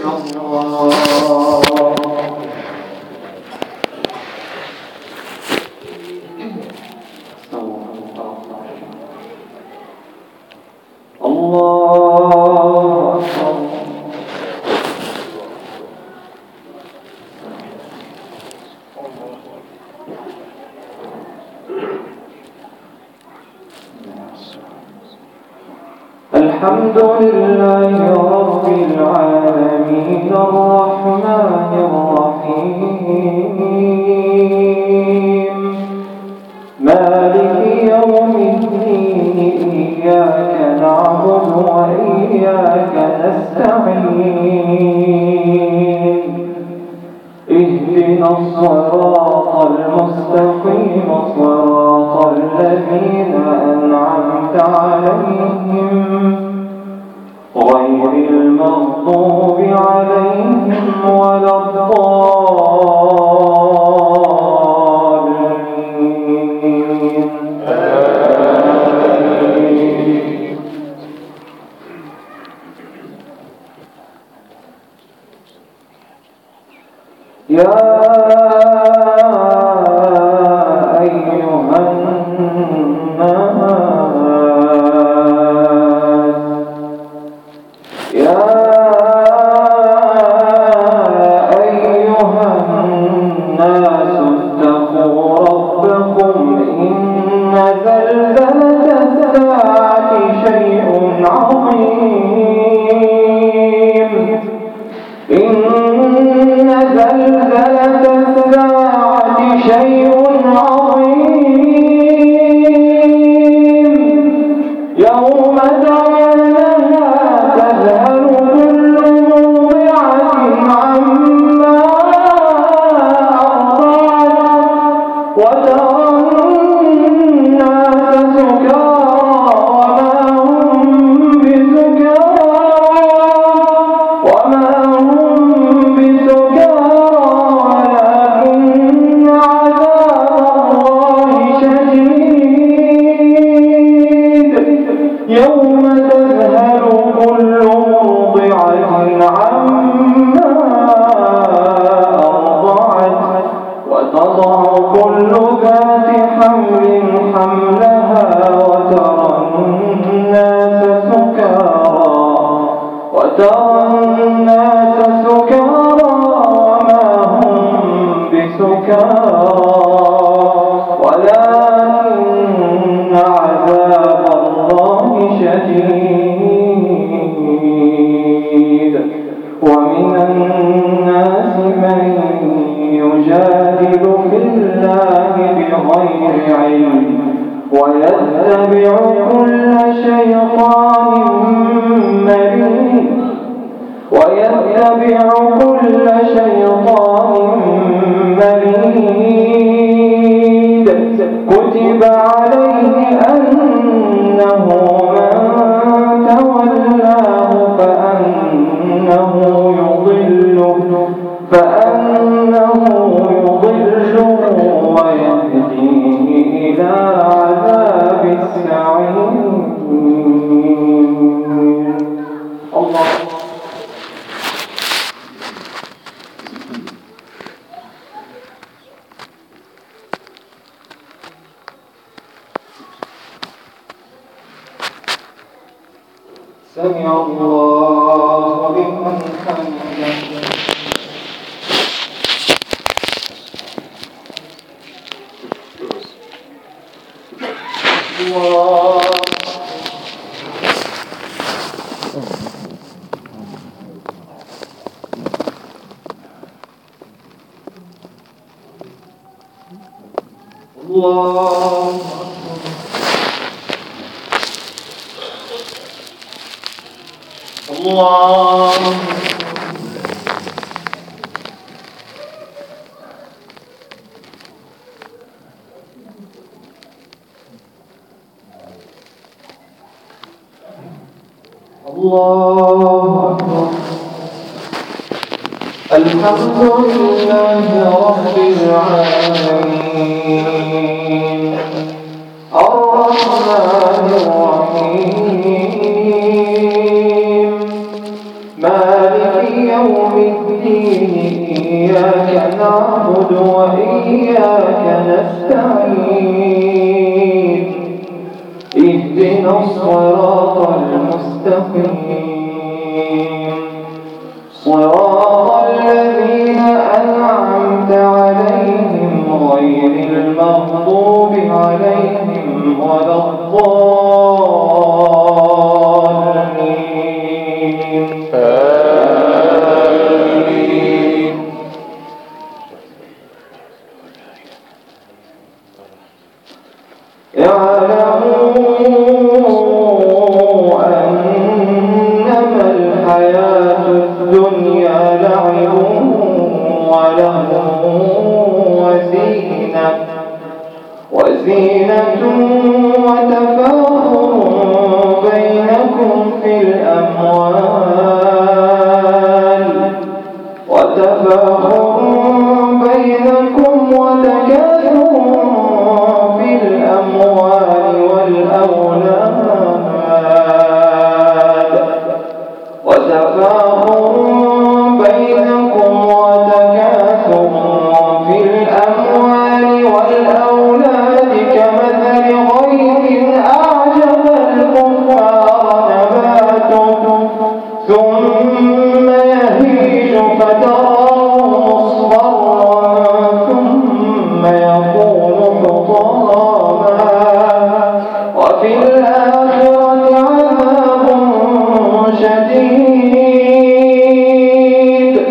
الحمد لله رب العالمين الرحمن الرحيم مالك يوم الدين إياك نعبد وإياك نستعين اهدنا الصراط المستقيم صراط الذين أنعمت عليهم غير المغضوب عليهم ولا الضالين يا أيها الناس اتقوا ربكم إن زلزلة الساعة شيء عظيم إن زلزلة الساعة شيء عظيم يوم ترونها تذهل كل مرضعة عما أرضعت وترى الناس سكارى وما هم بسكارى ولكن عذاب الله شديد يوم تذهل كل مرضعة عما أرضعت وتضع كل ذات حمل حملها وترى الناس سكارى وما هم بسكارى ولكن عذاب الله شديد ومن الناس من يجادل في الله بغير علم ويتبع كل شيطان مريد كتب عليه أنه من تولاه فأنه يضله ويهديه إلى عذاب السعير الله سمع الله لمن حمده الله الحمد لله رب العالمين الرحمن الرحيم مالك يوم الدين إياك نعبد وإياك نستعين اهدنا الصراط المستقيم صراط الذين أنعمت عليهم غير المغضوب عليهم ولا الضالين آمين. اعلموا أنما الحياة الدنيا لعب ولهو وزينة وتفاخر بينكم في الأموال وتكاثر في الأموال والأولاد كمثل غيث أعجب الكفار نباته ثم يهيج فتراه مصفرا ثم يكون حطاما وفي الآخرة عذاب شديد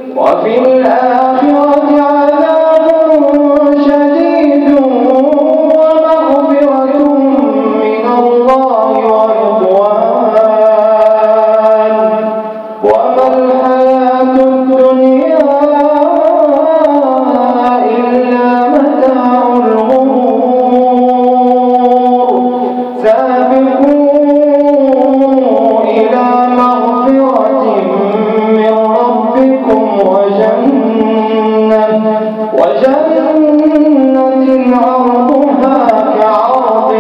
ومغفرة من الله ورضوان وما الحياة الدنيا إلا متاع الغرور سابقوا إلى مغفرة من ربكم وجنة عرضها كعرض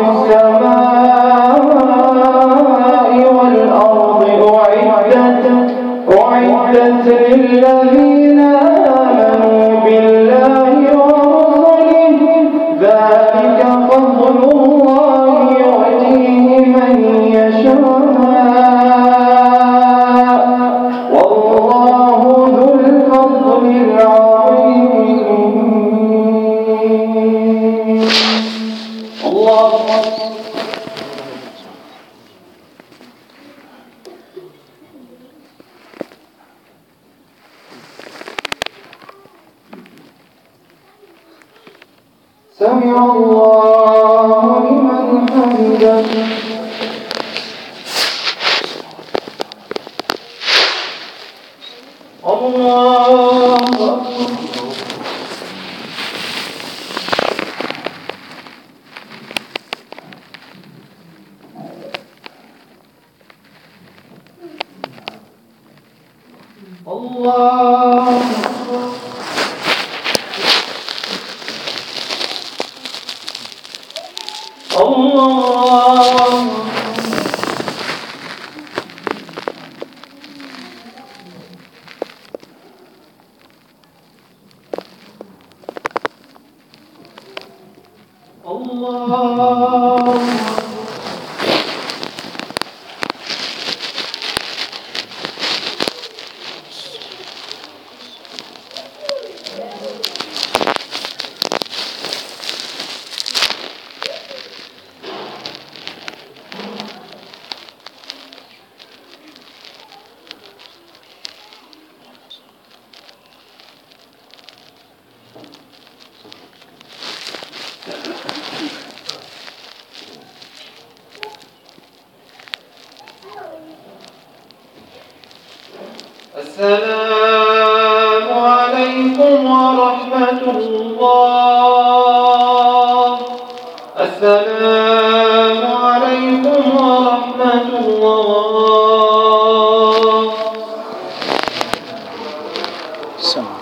السماء والأرض أعدت للذين آمنوا بالله ورسله ذلك فضل الله يؤتيه من يشاء والله ذو الفضل العظيم. الله سمع الله لمن حمده. الله السلام عليكم ورحمة الله. السلام عليكم ورحمة الله.